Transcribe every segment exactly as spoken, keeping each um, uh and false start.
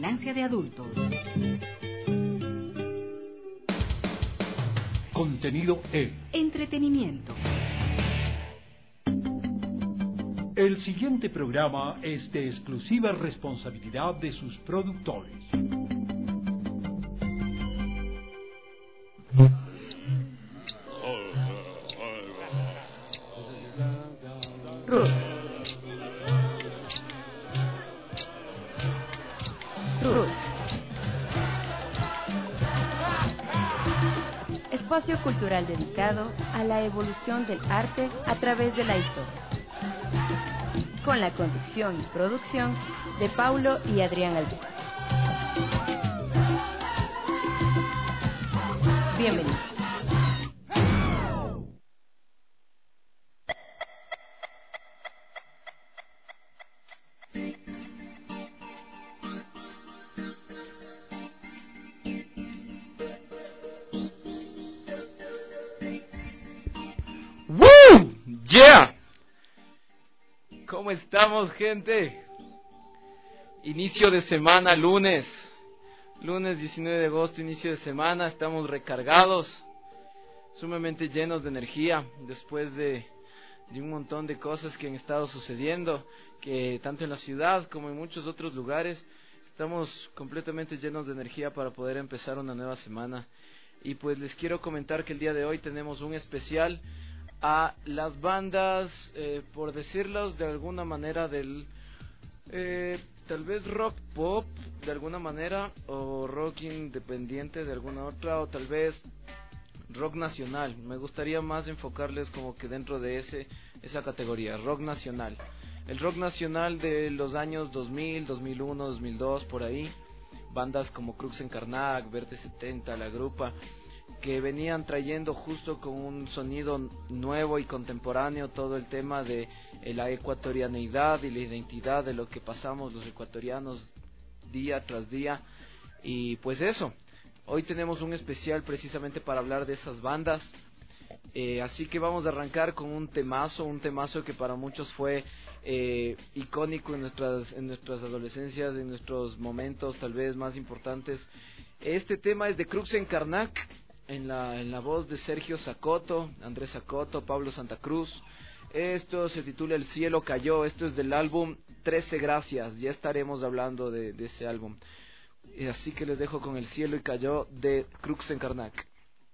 vigilancia de adultos. Contenido E. Entretenimiento. El siguiente programa es de exclusiva responsabilidad de sus productores. Ruth. Ruth. Espacio cultural dedicado a la evolución del arte a través de la historia. Con la conducción y producción de Paulo y Adrián Albuja. Bienvenidos. ¡Woo! ¡Yeah! ¿Cómo estamos, gente? Inicio de semana, lunes. Lunes diecinueve de agosto, inicio de semana. Estamos recargados, sumamente llenos de energía, después de, de un montón de cosas que han estado sucediendo, que tanto en la ciudad como en muchos otros lugares, estamos completamente llenos de energía para poder empezar una nueva semana. Y pues les quiero comentar que el día de hoy tenemos un especial a las bandas, eh, por decirlos de alguna manera, del eh, tal vez rock pop de alguna manera, o rock independiente de alguna otra, o tal vez rock nacional. Me gustaría más enfocarles como que dentro de ese esa categoría, rock nacional. El rock nacional de los años dos mil, dos mil uno, dos mil dos, por ahí. Bandas como Crux en Karnak, Verde setenta, La Grupa, que venían trayendo justo con un sonido nuevo y contemporáneo todo el tema de la ecuatorianeidad y la identidad de lo que pasamos los ecuatorianos día tras día. Y pues eso, hoy tenemos un especial precisamente para hablar de esas bandas, eh, así que vamos a arrancar con un temazo, un temazo que para muchos fue eh, icónico en nuestras, en nuestras adolescencias, en nuestros momentos tal vez más importantes. Este tema es de Crux en Karnak, En la, en la voz de Sergio Zacoto, Andrés Zacoto, Pablo Santa Cruz. Esto se titula El cielo cayó. Esto es del álbum trece Gracias. Ya estaremos hablando de, de ese álbum. Así que les dejo con El cielo y cayó de Crux en Karnak.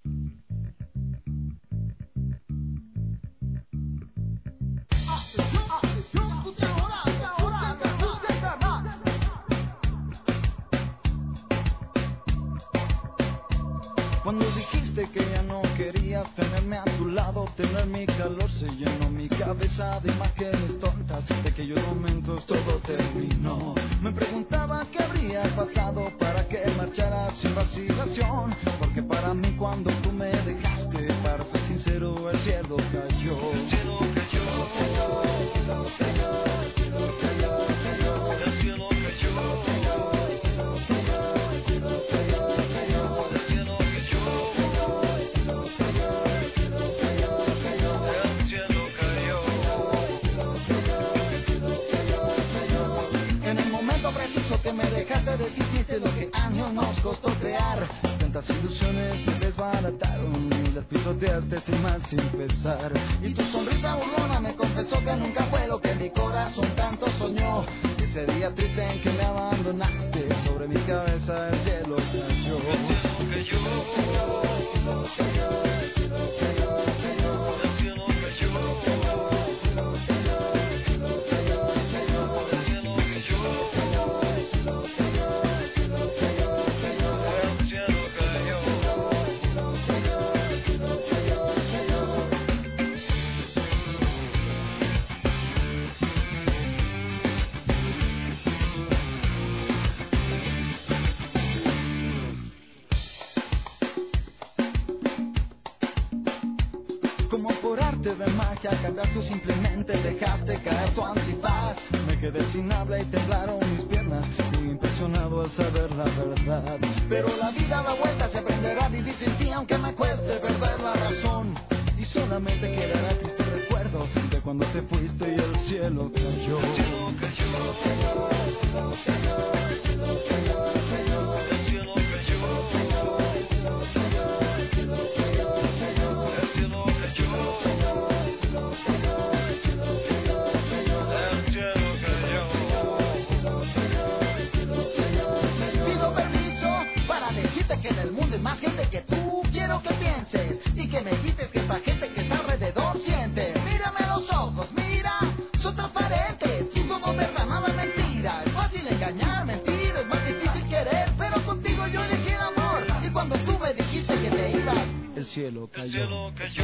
Cuando dijiste que ya no querías tenerme a tu lado, tener mi calor se llenó mi cabeza de imágenes tontas de aquellos momentos todo terminó. Me preguntaba qué habría pasado para que marcharas sin vacilación, porque para mí cuando tú me dejaste, para ser sincero, el cielo cayó. El cielo cayó, el cielo cayó, el cielo cayó, el cielo cayó, el cielo cayó. Que me dejaste decidiste lo que años nos costó crear. Tantas ilusiones se desbarataron y las pisoteaste sin más sin pensar. Y tu sonrisa burlona me confesó que nunca fue lo que mi corazón tanto soñó. Ese día triste en que me abandonaste, sobre mi cabeza el cielo cayó. El cielo cayó, el cielo cayó, el cielo cayó, el cielo cayó. De magia, cargaste, simplemente dejaste caer tu antifaz. Me quedé sin habla y temblaron mis piernas, muy impresionado al saber la verdad. Pero la vida da vueltas, se aprenderá a vivir sin ti, aunque me cueste perder la razón. Y solamente quedará el triste recuerdo de cuando te fuiste y el cielo cayó. El cielo cayó, el cielo cayó, el cielo cayó. más gente que tú quiero que pienses y que medites que esta gente que está alrededor siente. Mírame a los ojos, mira, son transparentes, todo verdad, nada mentira. Es fácil engañar, mentir, es más difícil querer, pero contigo yo elegí el amor. Y cuando tú me dijiste que te ibas, el cielo cayó. El cielo cayó.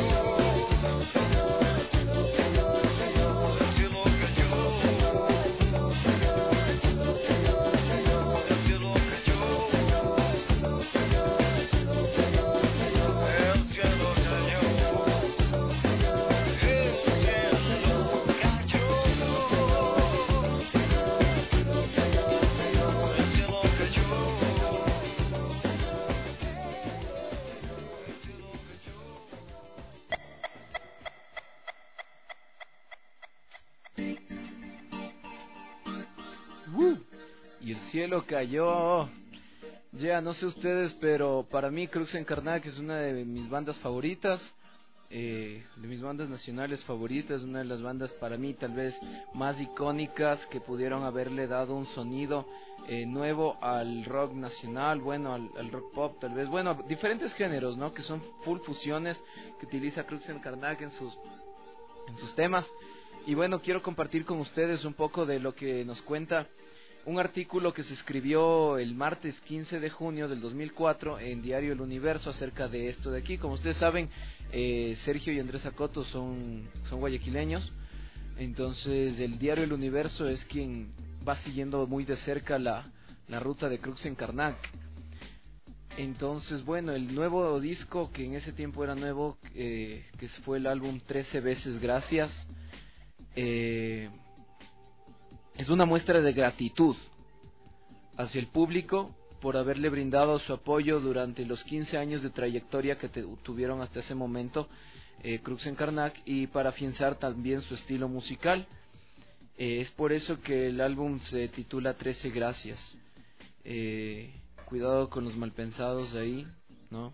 Y el cielo cayó. Ya, yeah, no sé ustedes, pero para mí Crux en Karnak es una de mis bandas favoritas, eh, de mis bandas nacionales favoritas, una de las bandas para mí tal vez más icónicas que pudieron haberle dado un sonido eh, nuevo al rock nacional, bueno, al, al rock pop tal vez, bueno, diferentes géneros, ¿no? Que son full fusiones que utiliza Crux en Karnak en sus, en sus temas. Y bueno, quiero compartir con ustedes un poco de lo que nos cuenta un artículo que se escribió el martes quince de junio del dos mil cuatro en Diario El Universo acerca de esto de aquí. Como ustedes saben, eh, Sergio y Andrés Acoto son, son guayaquileños, entonces el Diario El Universo es quien va siguiendo muy de cerca la, la ruta de Crux en Karnak. Entonces, bueno, el nuevo disco, que en ese tiempo era nuevo, eh, que fue el álbum trece veces Gracias, eh... es una muestra de gratitud hacia el público por haberle brindado su apoyo durante los quince años de trayectoria que te, tuvieron hasta ese momento eh, Crux en Karnak, y para afianzar también su estilo musical. Eh, es por eso que el álbum se titula trece Gracias. Eh, cuidado con los malpensados de ahí, ¿no?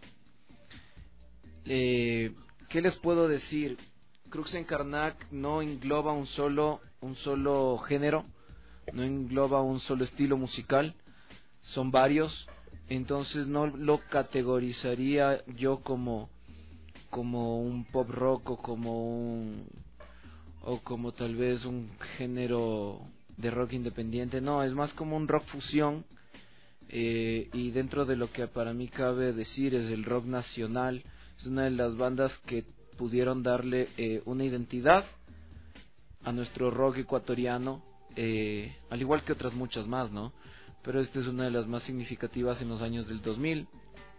Eh, ¿Qué les puedo decir? Crux en Karnak no engloba un solo, un solo género, no engloba un solo estilo musical, son varios, entonces no lo categorizaría yo como, como un pop rock o como un, o como tal vez un género de rock independiente, no, es más como un rock fusión, eh, y dentro de lo que para mí cabe decir es el rock nacional, es una de las bandas que pudieron darle eh, una identidad a nuestro rock ecuatoriano, eh, al igual que otras muchas más, ¿no? Pero esta es una de las más significativas en los años del dos mil.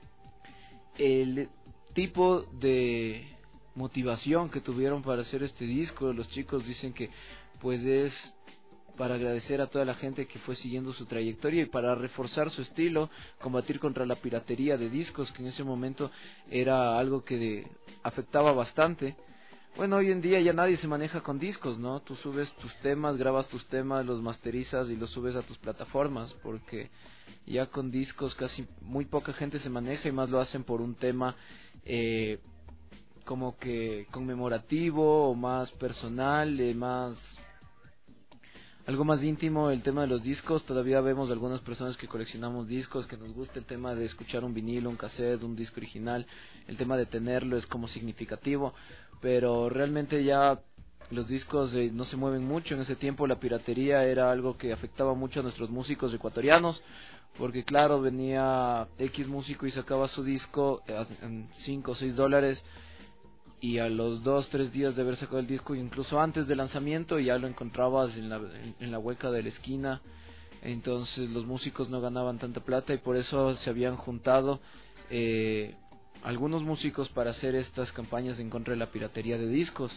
El tipo de motivación que tuvieron para hacer este disco, los chicos dicen que pues es para agradecer a toda la gente que fue siguiendo su trayectoria y para reforzar su estilo, combatir contra la piratería de discos, que en ese momento era algo que de, afectaba bastante. Bueno, hoy en día ya nadie se maneja con discos, ¿no? Tú subes tus temas, grabas tus temas, los masterizas y los subes a tus plataformas, porque ya con discos casi muy poca gente se maneja y más lo hacen por un tema eh, como que conmemorativo o más personal, eh, más... algo más íntimo. El tema de los discos, todavía vemos algunas personas que coleccionamos discos, que nos gusta el tema de escuchar un vinilo, un cassette, un disco original, el tema de tenerlo es como significativo, pero realmente ya los discos eh, no se mueven mucho. En ese tiempo la piratería era algo que afectaba mucho a nuestros músicos ecuatorianos, porque claro, venía X músico y sacaba su disco en cinco o seis dólares, y a los dos, tres días de haber sacado el disco, incluso antes del lanzamiento, ya lo encontrabas en la, en, en la hueca de la esquina. Entonces los músicos no ganaban tanta plata y por eso se habían juntado eh, algunos músicos para hacer estas campañas en contra de la piratería de discos.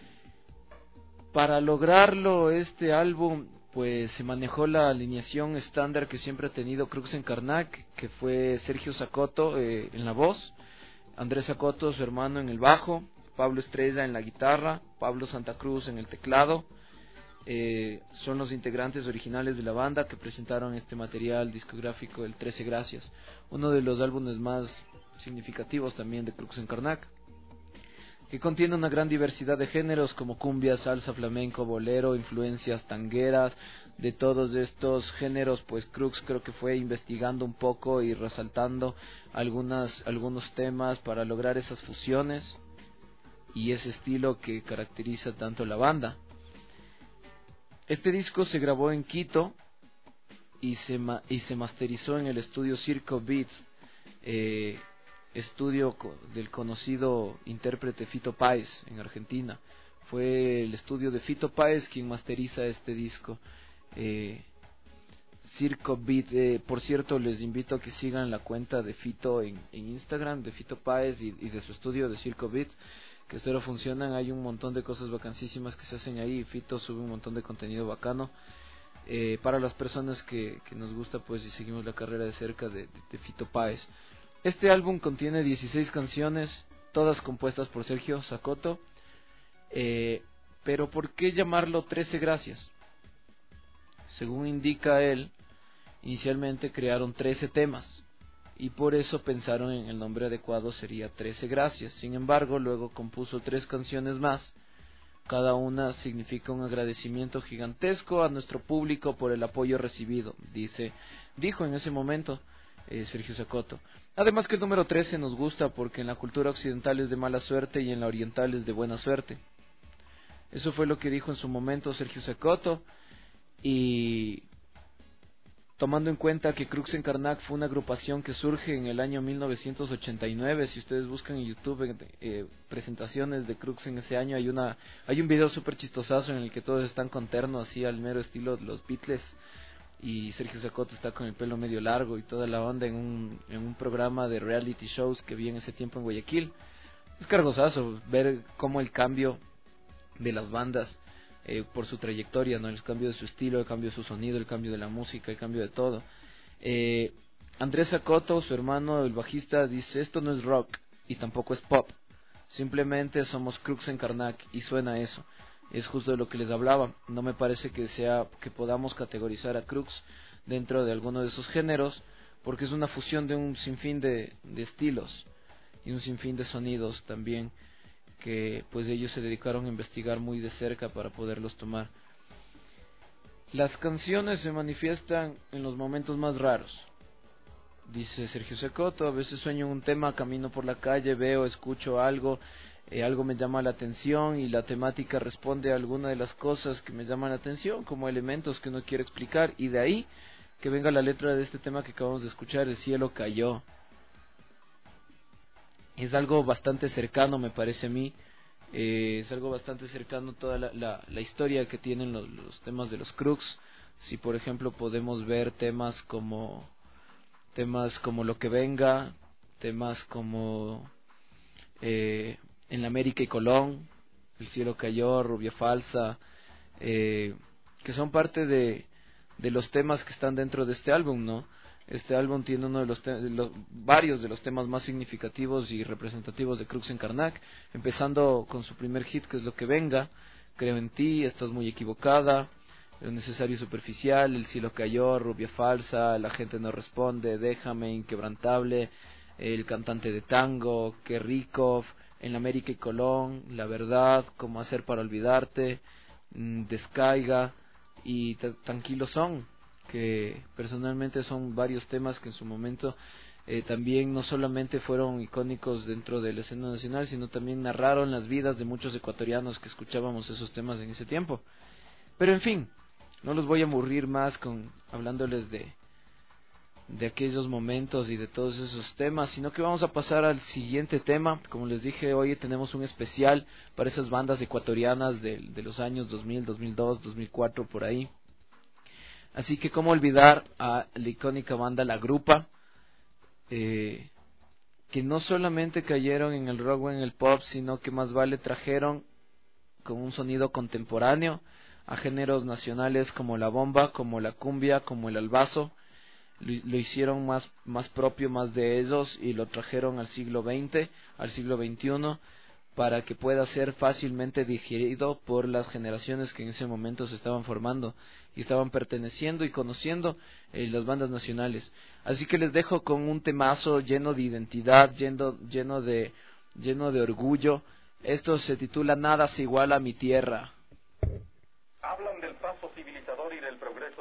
Para lograrlo, este álbum pues se manejó la alineación estándar que siempre ha tenido Crux en Karnak, que fue Sergio Sacoto eh, en la voz, Andrés Sacoto, su hermano, en el bajo, Pablo Estrella en la guitarra, Pablo Santa Cruz en el teclado. Eh, son los integrantes originales de la banda que presentaron este material discográfico, el trece Gracias, uno de los álbumes más significativos también de Crux en Karnak, que contiene una gran diversidad de géneros como cumbia, salsa, flamenco, bolero, influencias tangueras, de todos estos géneros, pues Crux creo que fue investigando un poco y resaltando algunas algunos temas para lograr esas fusiones y ese estilo que caracteriza tanto la banda. Este disco se grabó en Quito y se ma y se masterizó en el estudio Circo Beats, eh, estudio co del conocido intérprete Fito Páez en Argentina. Fue el estudio de Fito Páez quien masteriza este disco. Eh, Circo Beat, eh, por cierto, les invito a que sigan la cuenta de Fito en, en Instagram, de Fito Páez y, y de su estudio de Circo Beat, que espero funcionan. Hay un montón de cosas vacancísimas que se hacen ahí. Fito sube un montón de contenido bacano. Eh, para las personas que, que nos gusta, pues, y seguimos la carrera de cerca de, de, de Fito Páez. Este álbum contiene dieciséis canciones, todas compuestas por Sergio Zacoto. Eh, pero ¿por qué llamarlo trece gracias? Según indica él, inicialmente crearon trece temas y por eso pensaron en el nombre adecuado sería trece gracias. Sin embargo, luego compuso tres canciones más. Cada una significa un agradecimiento gigantesco a nuestro público por el apoyo recibido, dice, dijo en ese momento eh, Sergio Zacoto. Además que el número trece nos gusta porque en la cultura occidental es de mala suerte y en la oriental es de buena suerte. Eso fue lo que dijo en su momento Sergio Zacoto. Y tomando en cuenta que Crux en Karnak fue una agrupación que surge en el año mil novecientos ochenta y nueve, si ustedes buscan en YouTube eh, presentaciones de Crux en ese año, hay una hay un video súper chistosazo en el que todos están con terno así al mero estilo de los Beatles y Sergio Zacoto está con el pelo medio largo y toda la onda en un, en un programa de reality shows que vi en ese tiempo en Guayaquil. Es cargosazo ver cómo el cambio de las bandas Eh, por su trayectoria, ¿no? El cambio de su estilo, el cambio de su sonido, el cambio de la música, el cambio de todo. Eh, Andrés Zacoto, su hermano, el bajista, dice, esto no es rock y tampoco es pop, simplemente somos Crux en Karnak y suena eso. Es justo de lo que les hablaba. No me parece que sea que podamos categorizar a Crux dentro de alguno de esos géneros, porque es una fusión de un sinfín de, de estilos y un sinfín de sonidos también, que pues ellos se dedicaron a investigar muy de cerca para poderlos tomar. Las canciones se manifiestan en los momentos más raros, dice Sergio Zacoto. A veces sueño un tema, camino por la calle, veo, escucho algo, eh, algo me llama la atención y la temática responde a alguna de las cosas que me llaman la atención, como elementos que uno quiere explicar, y de ahí que venga la letra de este tema que acabamos de escuchar, El cielo cayó. Es algo bastante cercano, me parece a mí, eh, es algo bastante cercano toda la, la, la historia que tienen los, los temas de los Crux. Si por ejemplo podemos ver temas como temas como Lo que venga, temas como eh, En la América y Colón, El cielo cayó, Rubia falsa, eh, que son parte de, de los temas que están dentro de este álbum, ¿no? Este álbum tiene uno de los, de los varios de los temas más significativos y representativos de Crux en Karnak, empezando con su primer hit, que es Lo que venga, Creo en ti, Estás muy equivocada, Lo necesario y superficial, El cielo cayó, Rubia falsa, La gente no responde, Déjame, Inquebrantable, El cantante de tango, Qué rico, En la América y Colón, La verdad, Cómo hacer para olvidarte, Descaiga y Tranquilos son, que personalmente son varios temas que en su momento eh, también no solamente fueron icónicos dentro de la escena nacional, sino también narraron las vidas de muchos ecuatorianos que escuchábamos esos temas en ese tiempo. Pero en fin, no los voy a aburrir más con hablándoles de de aquellos momentos y de todos esos temas, sino que vamos a pasar al siguiente tema. Como les dije, hoy tenemos un especial para esas bandas ecuatorianas de, de los años dos mil, dos mil dos, dos mil cuatro, por ahí. Así que cómo olvidar a la icónica banda La Grupa, eh, que no solamente cayeron en el rock o en el pop, sino que más vale trajeron con un sonido contemporáneo a géneros nacionales como la bomba, como la cumbia, como el albazo. Lo, lo hicieron más, más propio, más de ellos, y lo trajeron al siglo veinte, al siglo veintiuno, para que pueda ser fácilmente digerido por las generaciones que en ese momento se estaban formando y estaban perteneciendo y conociendo eh, las bandas nacionales. Así que les dejo con un temazo lleno de identidad, lleno, lleno de, lleno de orgullo. Esto se titula Nada se iguala a mi tierra. Hablan del paso civilizador y del progreso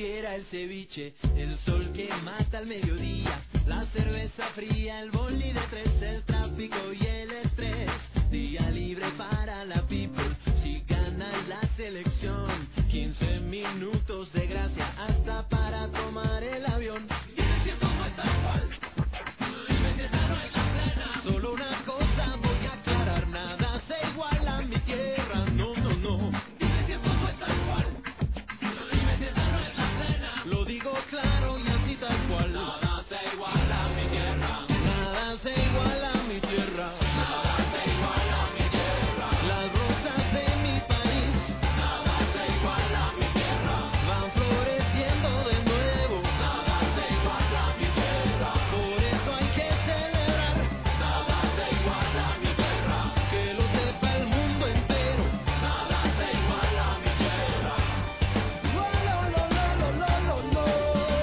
quisiera el ceviche, el sol que mata al mediodía, la cerveza fría, el boli de tres, el tráfico y el estrés. Día libre para la people, si gana la selección. quince minutos de gracia hasta para tomar el avión. Dime si esto no es tal cual, dime si esta no es la plena. Solo una cosa voy a aclarar, nada se iguala a mi tierra, no, no, no. Dime si esto no es tal cual, dime si esta no es la plena. Lo digo claro y así tal cual. Nada se iguala a mi tierra, nada se iguala a mi tierra. Nada se iguala a mi tierra. Las rosas de mi país, nada se iguala a mi tierra. Van floreciendo de nuevo, nada se iguala a mi tierra. Por eso hay que celebrar, nada se iguala a mi tierra. Que lo sepa el mundo entero, nada se iguala a mi tierra. No, no, no, no, no, no, no, no.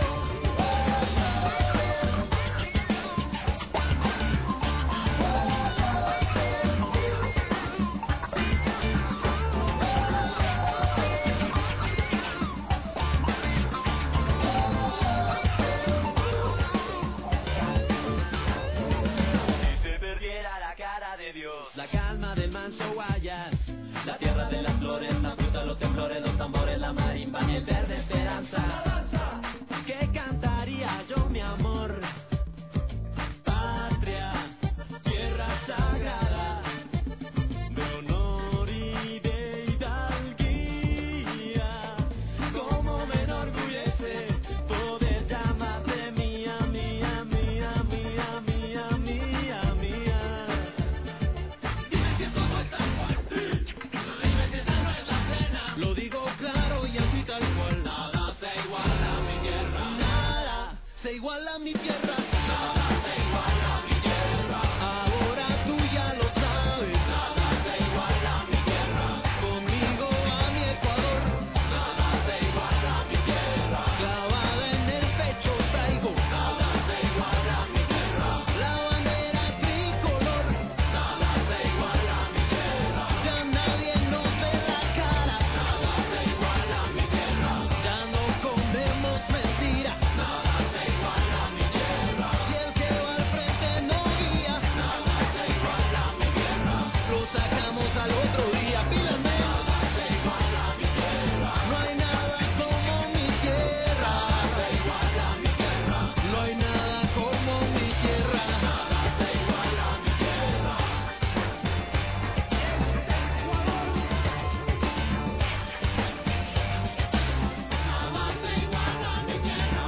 Si se perdiera la cara de Dios, la calma del manso Guayas, la tierra de las flores, la fruta, los temblores, los tambores, la marimba y el verde esperanza. ¿Qué cantaría yo, mi amor? Patria, tierra sagrada, de honor y de hidalguía. Cómo me enorgullece poder llamarle mía, mía, mía, mía, mía, mía, mía. Dime si esto no es tal cual, dime si esta no es la plena. Lo digo claro y así tal cual. Nada se iguala a mi tierra, nada se iguala a mi tierra. Nada se iguala a mi tierra. Ahora tú ya lo sabes. Nada se iguala a mi tierra. Conmigo a mi Ecuador. Nada se iguala a mi tierra. Clavada en el pecho traigo. Nada se iguala a mi tierra. La bandera tricolor. Nada se iguala a mi tierra. Ya nadie nos ve la cara. Nada se iguala a mi tierra. Ya no comemos mentira. Nada se iguala a mi tierra. Si el que va al frente no guía. Nada se iguala a mi tierra. Lo sacamos al otro día. Pídanme. Nada se iguala a mi tierra. No hay nada como mi tierra. Nada se iguala a mi tierra. No hay nada como mi tierra. Nada se iguala a mi tierra. Nada se iguala a mi tierra.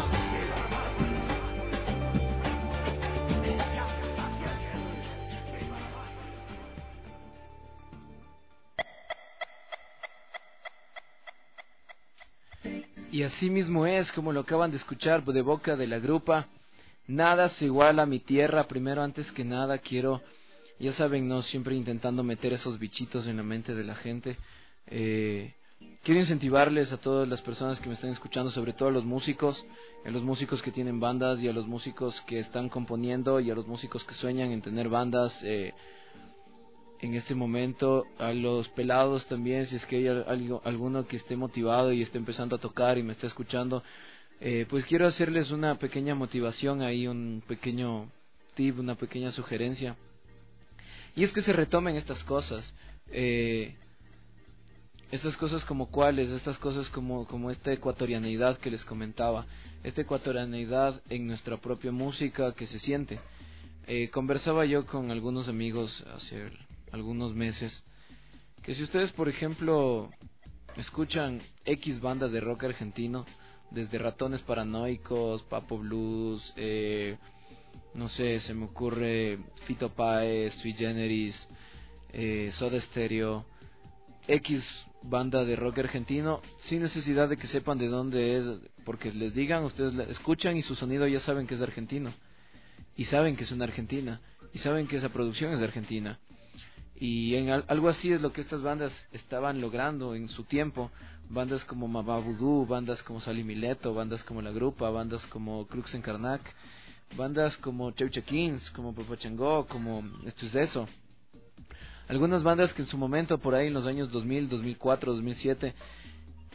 Y así mismo es, como lo acaban de escuchar de boca de la grupa, nada se iguala a mi tierra. Primero, antes que nada, quiero, ya saben, no siempre intentando meter esos bichitos en la mente de la gente. Eh, quiero incentivarles a todas las personas que me están escuchando, sobre todo a los músicos, a los músicos que tienen bandas y a los músicos que están componiendo y a los músicos que sueñan en tener bandas. Eh, en este momento, a los pelados también, si es que hay algo, alguno que esté motivado y esté empezando a tocar y me está escuchando, eh, pues quiero hacerles una pequeña motivación ahí, un pequeño tip, una pequeña sugerencia, y es que se retomen estas cosas, eh, estas cosas como cuáles, estas cosas como, como esta ecuatorianeidad que les comentaba, esta ecuatorianeidad en nuestra propia música que se siente. Eh, conversaba yo con algunos amigos hace algunos meses que si ustedes, por ejemplo, escuchan X bandas de rock argentino, desde Ratones Paranoicos, Papo Blues, eh, no sé, se me ocurre Fito Páez, Sui Generis, eh, Soda Stereo, X banda de rock argentino, sin necesidad de que sepan de dónde es, porque les digan, ustedes la escuchan y su sonido ya saben que es argentino, y saben que es una Argentina, y saben que esa producción es de Argentina. Y en al, algo así es lo que estas bandas estaban logrando en su tiempo. Bandas como Mamá Vudú, bandas como Sally Mileto, bandas como La Grupa, bandas como Crux en Karnak, bandas como Cheucha Kings, como Pepa Changó, como Esto es Eso. Algunas bandas que en su momento, por ahí en los años dos mil, dos mil cuatro, dos mil siete,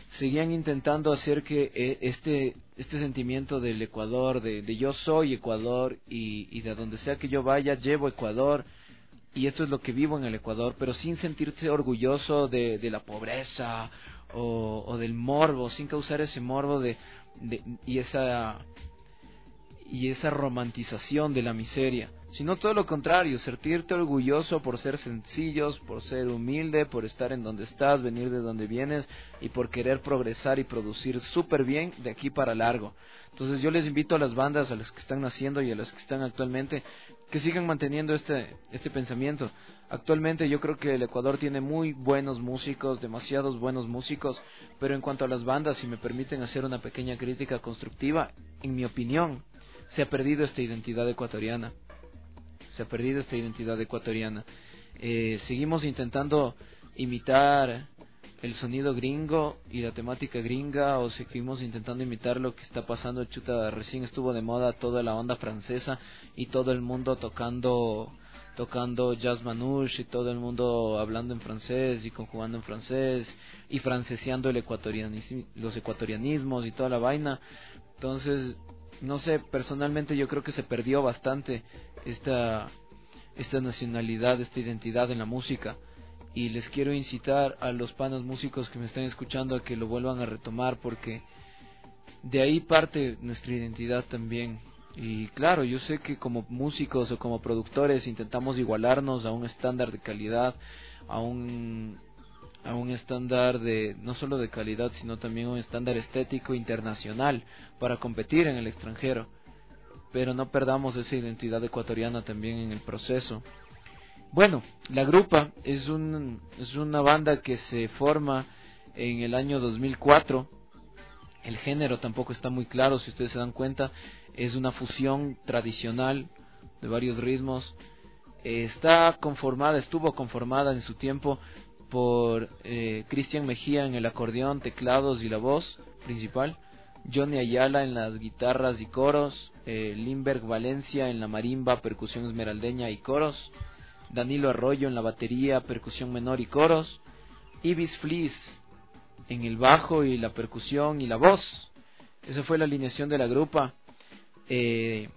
seguían intentando hacer que eh, este este sentimiento del Ecuador, de, de yo soy Ecuador y, y de donde sea que yo vaya llevo Ecuador y esto es lo que vivo en el Ecuador, pero sin sentirse orgulloso de, de la pobreza o, o del morbo, sin causar ese morbo de, de y esa y esa romantización de la miseria, sino todo lo contrario, sentirte orgulloso por ser sencillos, por ser humilde, por estar en donde estás, venir de donde vienes y por querer progresar y producir súper bien de aquí para largo. Entonces yo les invito a las bandas, a las que están naciendo y a las que están actualmente, que sigan manteniendo este, este pensamiento. Actualmente yo creo que el Ecuador tiene muy buenos músicos, demasiados buenos músicos, pero en cuanto a las bandas, si me permiten hacer una pequeña crítica constructiva, en mi opinión, se ha perdido esta identidad ecuatoriana. Se ha perdido esta identidad ecuatoriana. Eh, seguimos intentando imitar el sonido gringo y la temática gringa, o seguimos intentando imitar lo que está pasando. Chuta, recién estuvo de moda toda la onda francesa y todo el mundo tocando tocando jazz manouche y todo el mundo hablando en francés y conjugando en francés y franceseando el ecuatorianismo, los ecuatorianismos y toda la vaina. Entonces, no sé, personalmente yo creo que se perdió bastante esta esta nacionalidad, esta identidad en la música, y les quiero incitar a los panas músicos que me están escuchando a que lo vuelvan a retomar, porque de ahí parte nuestra identidad también. Y claro, yo sé que como músicos o como productores intentamos igualarnos a un estándar de calidad, a un a un estándar de no solo de calidad, sino también un estándar estético internacional para competir en el extranjero, pero no perdamos esa identidad ecuatoriana también en el proceso. Bueno, La Grupa es un es una banda que se forma en el año dos mil cuatro. El género tampoco está muy claro, si ustedes se dan cuenta, es una fusión tradicional de varios ritmos. Eh, está conformada, estuvo conformada en su tiempo por eh, Cristian Mejía en el acordeón, teclados y la voz principal, Johnny Ayala en las guitarras y coros, eh, Limberg Valencia en la marimba, percusión esmeraldeña y coros, Danilo Arroyo en la batería, percusión menor y coros, Ibis Fleece en el bajo y la percusión y la voz. Esa fue la alineación de La Grupa. Eh,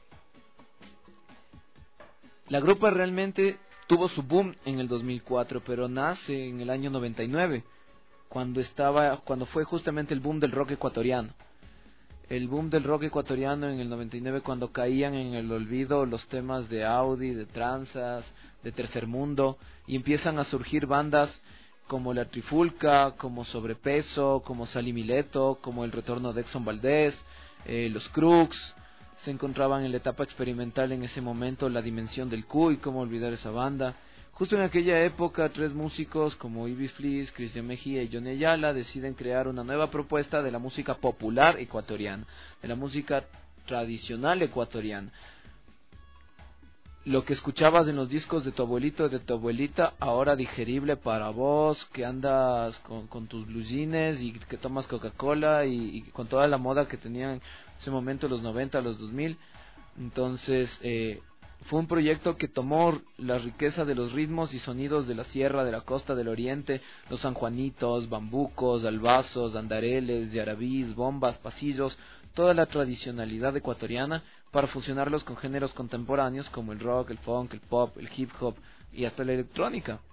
la Grupa realmente tuvo su boom en el dos mil cuatro, pero nace en el año noventa y nueve, cuando estaba, cuando fue justamente el boom del rock ecuatoriano. El boom del rock ecuatoriano en el noventa y nueve, cuando caían en el olvido los temas de Audi, de Tranzas, de Tercer Mundo, y empiezan a surgir bandas como La Trifulca, como Sobrepeso, como Sally Mileto, como El Retorno de Exxon Valdés, eh, Los Crux. Se encontraban en la etapa experimental en ese momento La Dimensión del Cuy, cómo olvidar esa banda. Justo en aquella época, tres músicos como Ibis Fleece, Cristian Mejía y Johnny Ayala deciden crear una nueva propuesta de la música popular ecuatoriana, de la música tradicional ecuatoriana. Lo que escuchabas en los discos de tu abuelito o de tu abuelita, ahora digerible para vos, que andas con, con tus blue jeans y que tomas Coca-Cola y, y con toda la moda que tenían en ese momento los noventa, los dos mil. Entonces, eh, fue un proyecto que tomó la riqueza de los ritmos y sonidos de la sierra, de la costa del oriente, los sanjuanitos, bambucos, albazos, andareles, yarabís, bombas, pasillos, toda la tradicionalidad ecuatoriana, para fusionarlos con géneros contemporáneos como el rock, el funk, el pop, el hip hop y hasta la electrónica.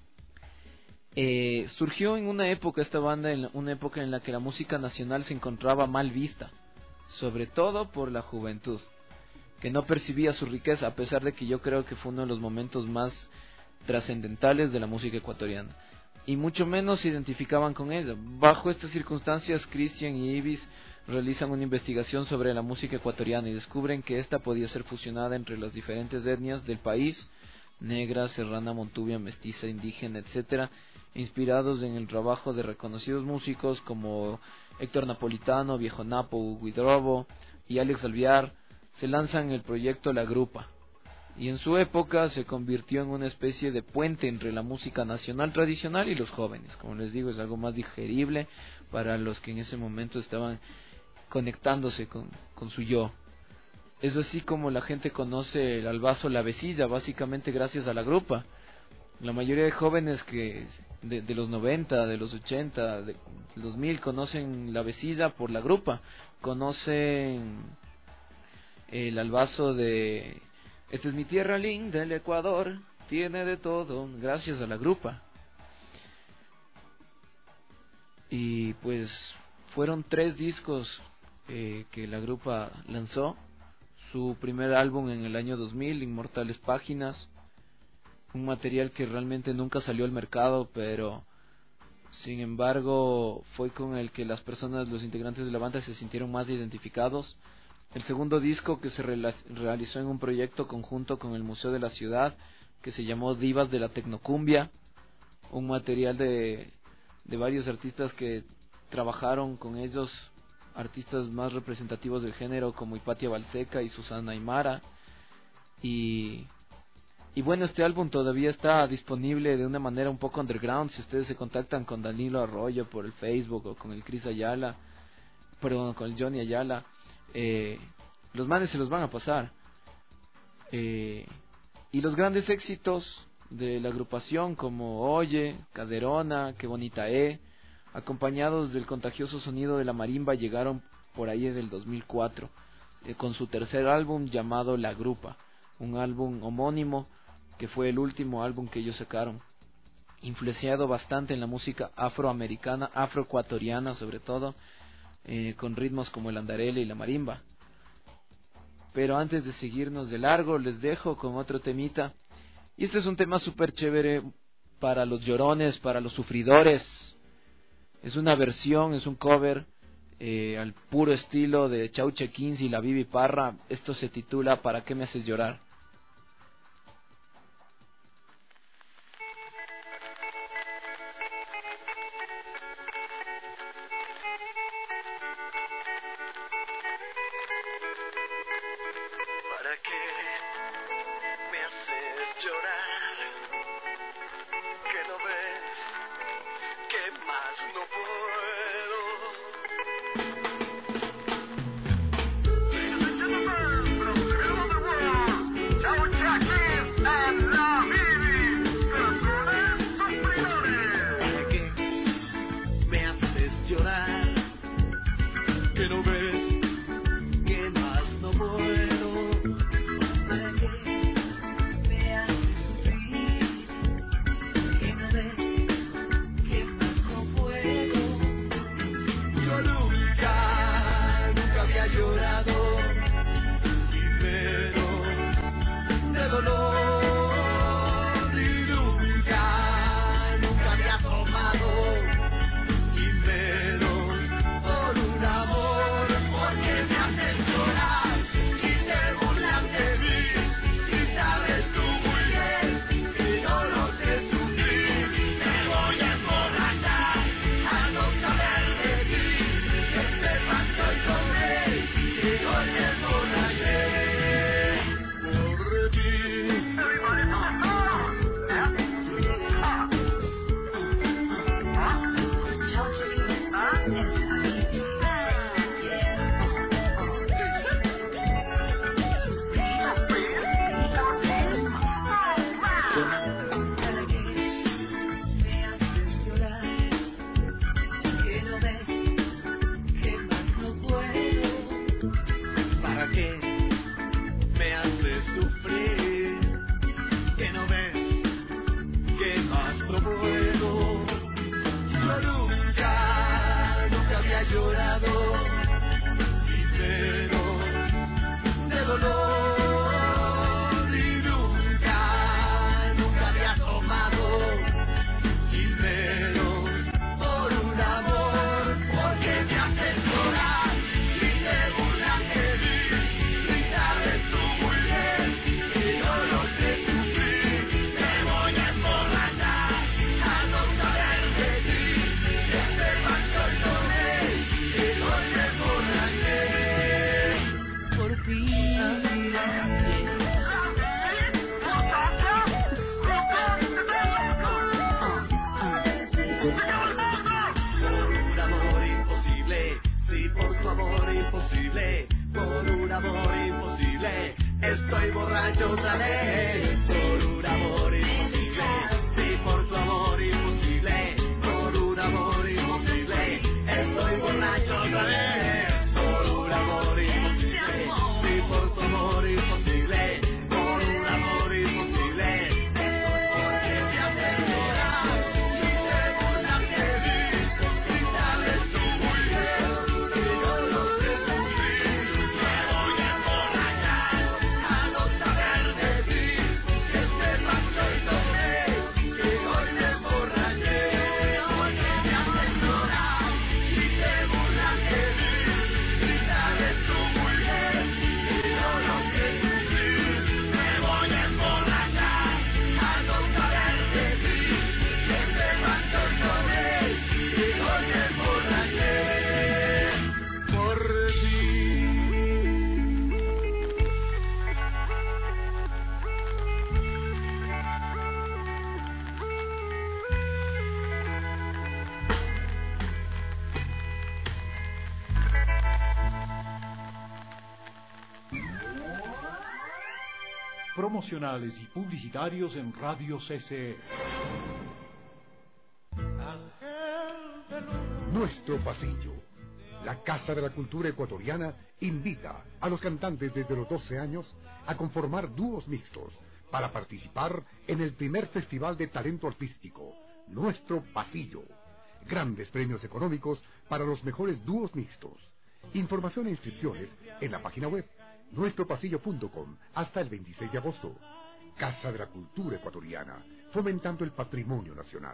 Eh, surgió en una época esta banda, en una época en la que la música nacional se encontraba mal vista, sobre todo por la juventud, que no percibía su riqueza, a pesar de que yo creo que fue uno de los momentos más trascendentales de la música ecuatoriana, y mucho menos se identificaban con ella. Bajo estas circunstancias, Cristian y Ibis realizan una investigación sobre la música ecuatoriana y descubren que esta podía ser fusionada entre las diferentes etnias del país, negra, serrana, montubia, mestiza, indígena, etcétera, inspirados en el trabajo de reconocidos músicos como Héctor Napolitano, Viejo Napo, Huidrobo y Alex Alviar. Se lanzan el proyecto La Grupa, y en su época se convirtió en una especie de puente entre la música nacional tradicional y los jóvenes. Como les digo, es algo más digerible para los que en ese momento estaban conectándose con, con su yo. Es así como la gente conoce el albazo La Vecilla, básicamente gracias a La Grupa. La mayoría de jóvenes que, de, de los noventa, de los ochenta, de, del dos mil, conocen La Besilla por La Grupa, conocen el albazo de Esta es mi tierra linda, el Ecuador, tiene de todo, gracias a La Grupa. Y pues fueron tres discos eh, que La Grupa lanzó. Su primer álbum en el año dos mil, Inmortales Páginas, un material que realmente nunca salió al mercado, pero sin embargo fue con el que las personas, los integrantes de la banda se sintieron más identificados. El segundo disco, que se realizó en un proyecto conjunto con el Museo de la Ciudad, que se llamó Divas de la Tecnocumbia, un material de, de varios artistas que trabajaron con ellos, artistas más representativos del género como Hipatia Balseca y Susana Aymara. Y, y bueno, este álbum todavía está disponible de una manera un poco underground. Si ustedes se contactan con Danilo Arroyo por el Facebook o con el Chris Ayala, perdón, con el Johnny Ayala, eh, los manes se los van a pasar. Eh, y los grandes éxitos de la agrupación como Oye, Caderona, Qué Bonita E, acompañados del contagioso sonido de la marimba, llegaron por ahí en el dos mil cuatro, eh, con su tercer álbum llamado La Grupa, un álbum homónimo que fue el último álbum que ellos sacaron, influenciado bastante en la música afroamericana, afroecuatoriana sobre todo, eh, con ritmos como el andarele y la marimba. Pero antes de seguirnos de largo, les dejo con otro temita, y este es un tema súper chévere para los llorones, para los sufridores. Es una versión, es un cover eh, al puro estilo de Chauche Quince y la Bibi Parra. Esto se titula ¿Para qué me haces llorar? ¿Para qué me haces llorar? ¿Que no ves que más no puedo? ¿Para qué me haces llorar? ¿Que no ves que más no puedo? ¿Para qué me haces sufrir? ¿Que no ves que más no puedo? Yo nunca, nunca había llorado primero de dolor, y nunca, nunca había tomado, y menos por un amor. Porque me haces llorar y te burlas de mí, y sabes tú muy bien que yo no sé sufrir. Me voy a emborrachar a no saber de ti, que sepas que hoy tomé, que hoy me emborraché por ti. ¿Para qué me haces llorar? ¿Que no ves que más no puedo? ¿Para qué me haces sufrir? ¿Que no ves que más no puedo? Yo nunca, nunca había llorado, y menos de dolor, y nunca, nunca había tomado, y menos por un amor. Porque me haces llorar y te burlas de mí, y sabes tú muy bien que yo no sé sufrir. Me voy a emborrachar a no saber de ti, que sepas que hoy tomé, que hoy me emborraché por ti. Por un amor imposible, sí, por tu amor imposible, por un amor imposible, estoy borracho otra vez. Por un amor imposible, sí, por tu amor imposible, promocionales y publicitarios en Radio C C E. Nuestro Pasillo. La Casa de la Cultura Ecuatoriana invita a los cantantes desde los doce años a conformar dúos mixtos para participar en el primer Festival de Talento Artístico, Nuestro Pasillo. Grandes premios económicos para los mejores dúos mixtos. Información e inscripciones en la página web nuestro pasillo punto com hasta el veintiséis de agosto. Casa de la Cultura Ecuatoriana, fomentando el patrimonio nacional.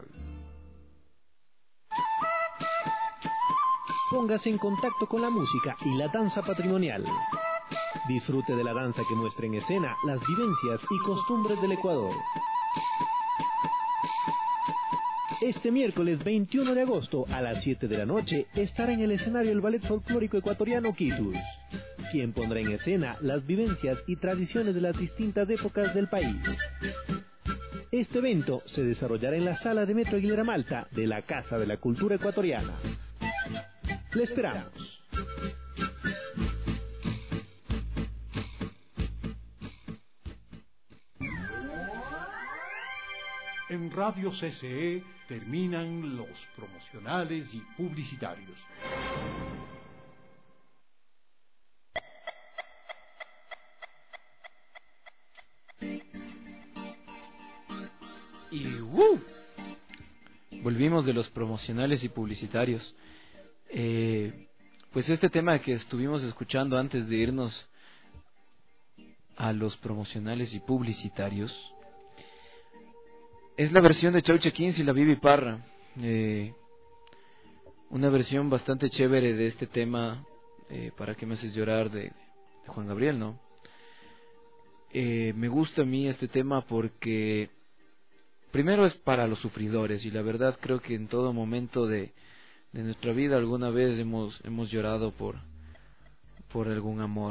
Póngase en contacto con la música y la danza patrimonial. Disfrute de la danza que muestra en escena las vivencias y costumbres del Ecuador. Este miércoles veintiuno de agosto a las siete de la noche estará en el escenario el Ballet Folclórico Ecuatoriano Quitus, quien pondrá en escena las vivencias y tradiciones de las distintas épocas del país. Este evento se desarrollará en la Sala de Metro Aguilera Malta de la Casa de la Cultura Ecuatoriana. ¡Le esperamos! En Radio C C E terminan los promocionales y publicitarios. Y ¡uh! Volvimos de los promocionales y publicitarios. Eh, pues este tema que estuvimos escuchando antes de irnos a los promocionales y publicitarios es la versión de Chaucha Kings y la Bibi Parra. Eh, una versión bastante chévere de este tema, eh, Para qué me haces llorar, de, de Juan Gabriel, ¿no? Eh, me gusta a mí este tema porque primero es para los sufridores, y la verdad creo que en todo momento de, de nuestra vida alguna vez hemos hemos llorado por por algún amor.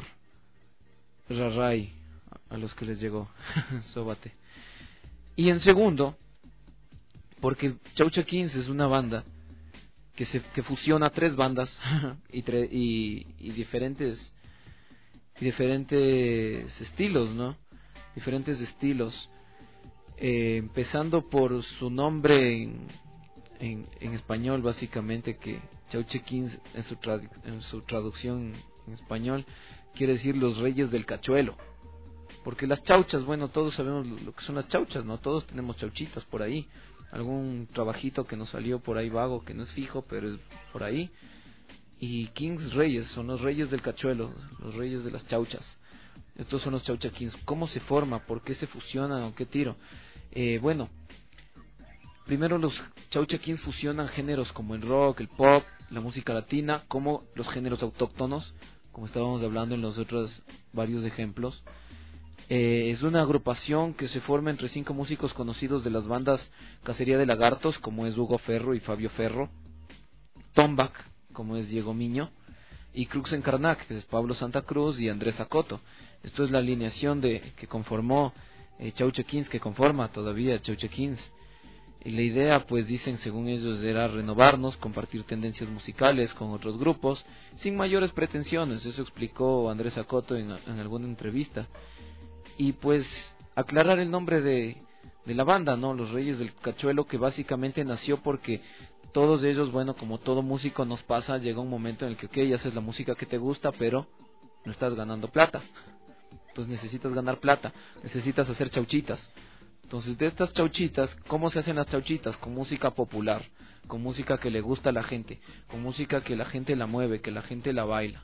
Raray, a los que les llegó. Sóbate. Y en segundo, porque Chaucha Kings es una banda que se que fusiona tres bandas y, tre, y, y diferentes y diferentes estilos, ¿no? Diferentes estilos. Eh, empezando por su nombre en, en, en español, básicamente, que Chaucha Kings en su, trad, en su traducción en español quiere decir los reyes del cachuelo, porque las chauchas, bueno, todos sabemos lo que son las chauchas, ¿no? Todos tenemos chauchitas por ahí, algún trabajito que nos salió por ahí vago, que no es fijo, pero es por ahí. Y Kings Reyes, son los reyes del cachuelo, los reyes de las chauchas. Estos son los Chaucha Kings. ¿Cómo se forma? ¿Por qué se fusionan? ¿O qué tiro? Eh, bueno, primero los Chaucha Kings fusionan géneros como el rock, el pop, la música latina, como los géneros autóctonos, como estábamos hablando en los otros varios ejemplos. Eh, es una agrupación que se forma entre cinco músicos conocidos de las bandas Cacería de Lagartos, como es Hugo Ferro y Fabio Ferro, Tombac, como es Diego Miño, y Crux en Karnak, que es Pablo Santa Cruz y Andrés Acoto. Esto es la alineación de que conformó eh, Chaucha Kings, que conforma todavía Chaucha Kings. Y la idea, pues dicen, según ellos, era renovarnos, compartir tendencias musicales con otros grupos, sin mayores pretensiones. Eso explicó Andrés Acoto en, en alguna entrevista. Y pues aclarar el nombre de, de la banda, ¿no? Los Reyes del Cachuelo, que básicamente nació porque todos ellos, bueno, como todo músico nos pasa, llega un momento en el que, ok, haces la música que te gusta, pero no estás ganando plata. Entonces necesitas ganar plata, necesitas hacer chauchitas. Entonces, de estas chauchitas, ¿cómo se hacen las chauchitas? Con música popular, con música que le gusta a la gente, con música que la gente la mueve, que la gente la baila.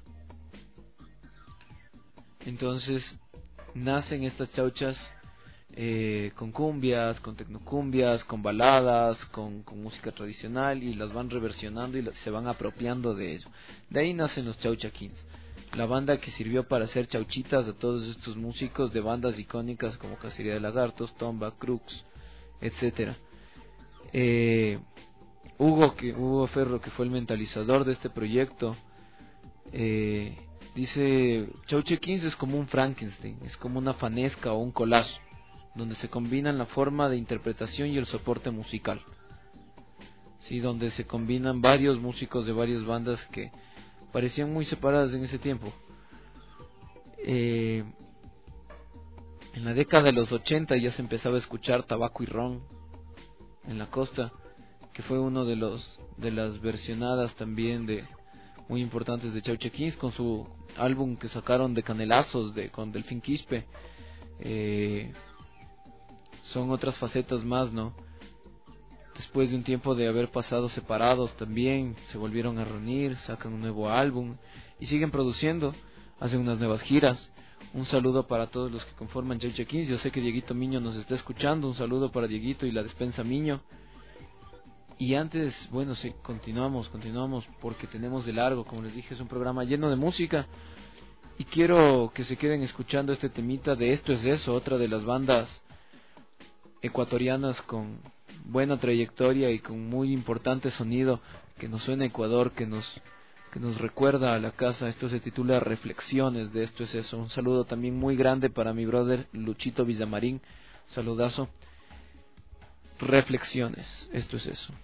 Entonces, nacen estas chauchas eh, con cumbias, con tecnocumbias, con baladas, con, con música tradicional, y las van reversionando y las, se van apropiando de ello. De ahí nacen los Chaucha Kings, la banda que sirvió para hacer chauchitas a todos estos músicos de bandas icónicas como Cacería de Lagartos, Tomba, Crux, etcétera. Eh, Hugo, que, Hugo Ferro, que fue el mentalizador de este proyecto, eh, dice: Chaucha Kings es como un Frankenstein, es como una fanesca o un collage, donde se combinan la forma de interpretación y el soporte musical. Sí, donde se combinan varios músicos de varias bandas que parecían muy separadas en ese tiempo. Eh, En la década de los ochenta ya se empezaba a escuchar Tabaco y Ron en la costa, que fue uno de los de las versionadas también de muy importantes de Chauche Kings, con su álbum que sacaron de Canelazos de con Delfín Quispe. Eh, son otras facetas más, ¿no? Después de un tiempo de haber pasado separados también, se volvieron a reunir, sacan un nuevo álbum y siguen produciendo, hacen unas nuevas giras. Un saludo para todos los que conforman Chauche Kings. Yo sé que Dieguito Miño nos está escuchando. Un saludo para Dieguito y la despensa Miño. Y antes, bueno, sí, continuamos, continuamos porque tenemos de largo, como les dije, es un programa lleno de música. Y quiero que se queden escuchando este temita de Esto es Eso, otra de las bandas ecuatorianas con buena trayectoria y con muy importante sonido que nos suena a Ecuador, que nos... que nos recuerda a la casa. Esto se titula Reflexiones de Esto es Eso. Un saludo también muy grande para mi brother Luchito Villamarín. Saludazo. Reflexiones. Esto es Eso.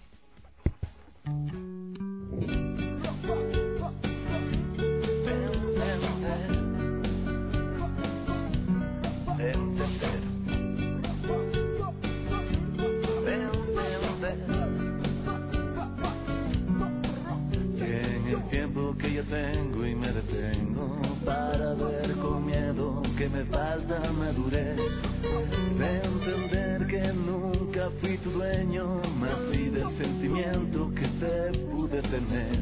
Que yo tengo y me detengo para ver con miedo que me falta madurez, de entender que nunca fui tu dueño, más sí del sentimiento que te pude tener.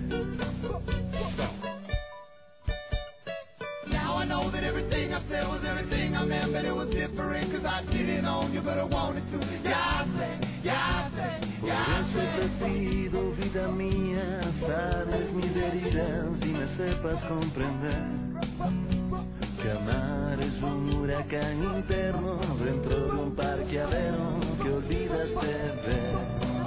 Now I know that everything I said was everything I meant, but it was different cause I didn't own you, but I wanted to. Ya sé, ya sé, ya sé. Por eso te pido, vida mía, sabes mis heridas y me sepas comprender que amar es un huracán interno dentro de un parqueadero que olvidaste ver.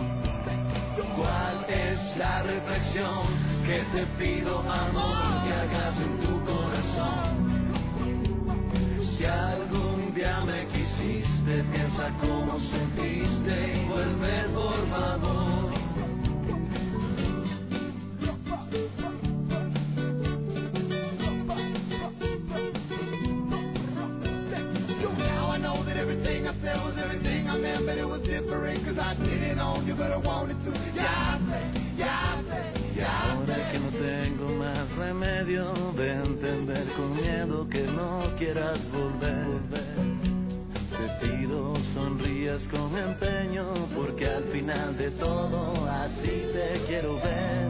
¿Cuál es la reflexión que te pido, amor, que hagas en tu corazón? Si algún día me quisiste, piensa cómo sentiste y vuelve por favor. Now I know that everything I said was everything I meant, but it was different cause I didn't own you, but I wanted to. Ya sé, ya sé, ya sé. Ahora que no tengo más remedio de entender con miedo que no quieras volver, te pido sonrías con empeño porque al final de todo así te quiero ver.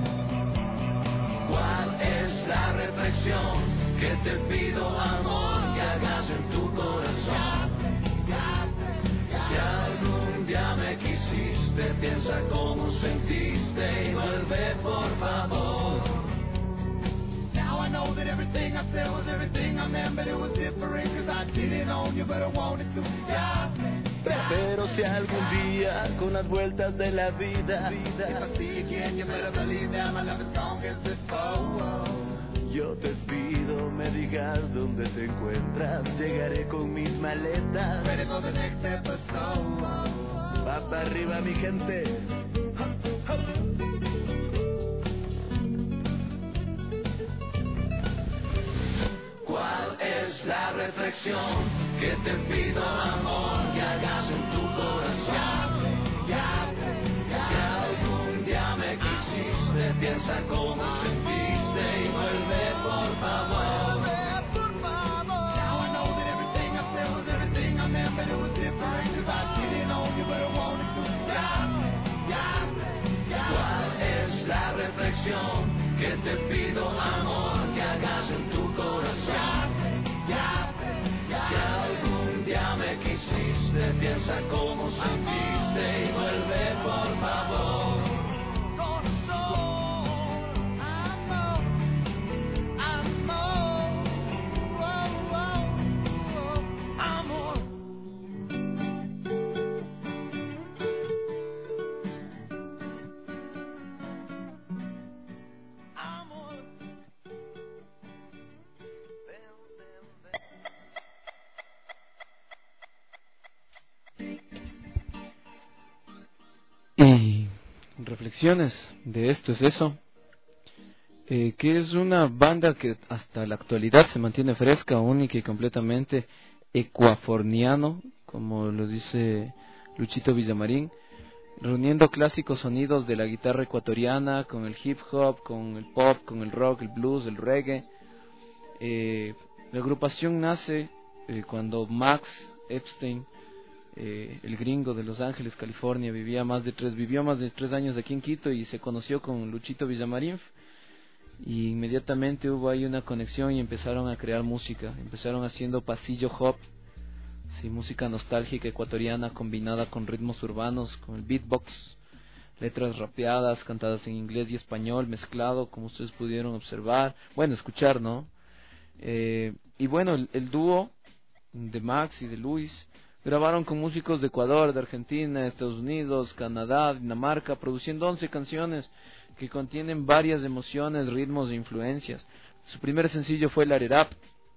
¿Cuál es la reflexión que te pido, amor, que hagas en tu corazón? Si algún día me quisiste, piensa cómo sentiste y vuelve por favor. Now I know that everything I said was everything I meant, but it was different cause I didn't own you, but I wanted to. Yeah. Pero si algún día con las vueltas de la vida, if I see you again, you better believe that my love is strong as before. Yo te pido me digas dónde te encuentras, llegaré con mis maletas. Ready for the next episode. Va para arriba mi gente. ¿Cuál es la reflexión que te pido, amor, que hagas en tu corazón? Si algún día me quisiste, piensa cómo sentiste y vuelve por favor. Now I know that everything I said was everything I meant, but it was different cause I didn't own you, but I wanted to. ¿Cuál es la reflexión que te pido, amor, que hagas en tu corazón? Si algún día me quisiste, piensa cómo sentiste y vuelve por favor. Y reflexiones de Esto es Eso, eh, que es una banda que hasta la actualidad se mantiene fresca, única y completamente ecuaforniano, como lo dice Luchito Villamarín, reuniendo clásicos sonidos de la guitarra ecuatoriana con el hip hop, con el pop, con el rock, el blues, el reggae. Eh, la agrupación nace eh, cuando Max Epstein, eh, el gringo de Los Ángeles, California, vivía más de tres, vivió más de tres años aquí en Quito y se conoció con Luchito Villamarín. Y inmediatamente hubo ahí una conexión y empezaron a crear música. Empezaron haciendo pasillo hop, sí, música nostálgica ecuatoriana combinada con ritmos urbanos, con el beatbox, letras rapeadas, cantadas en inglés y español, mezclado, como ustedes pudieron observar, bueno, escuchar, ¿no? Eh, y bueno, el, el dúo de Max y de Luis grabaron con músicos de Ecuador, de Argentina, Estados Unidos, Canadá, Dinamarca, produciendo once canciones que contienen varias emociones, ritmos e influencias. Su primer sencillo fue Light It Up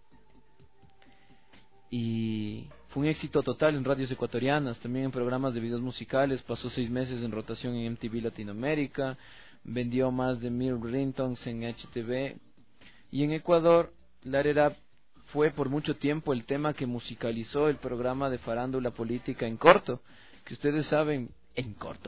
y fue un éxito total en radios ecuatorianas, también en programas de videos musicales. Pasó seis meses en rotación en M T V Latinoamérica, vendió más de mil ringtones en H T V. Y en Ecuador, Light It Up fue por mucho tiempo el tema que musicalizó el programa de farándula política En Corto, que ustedes saben, En Corto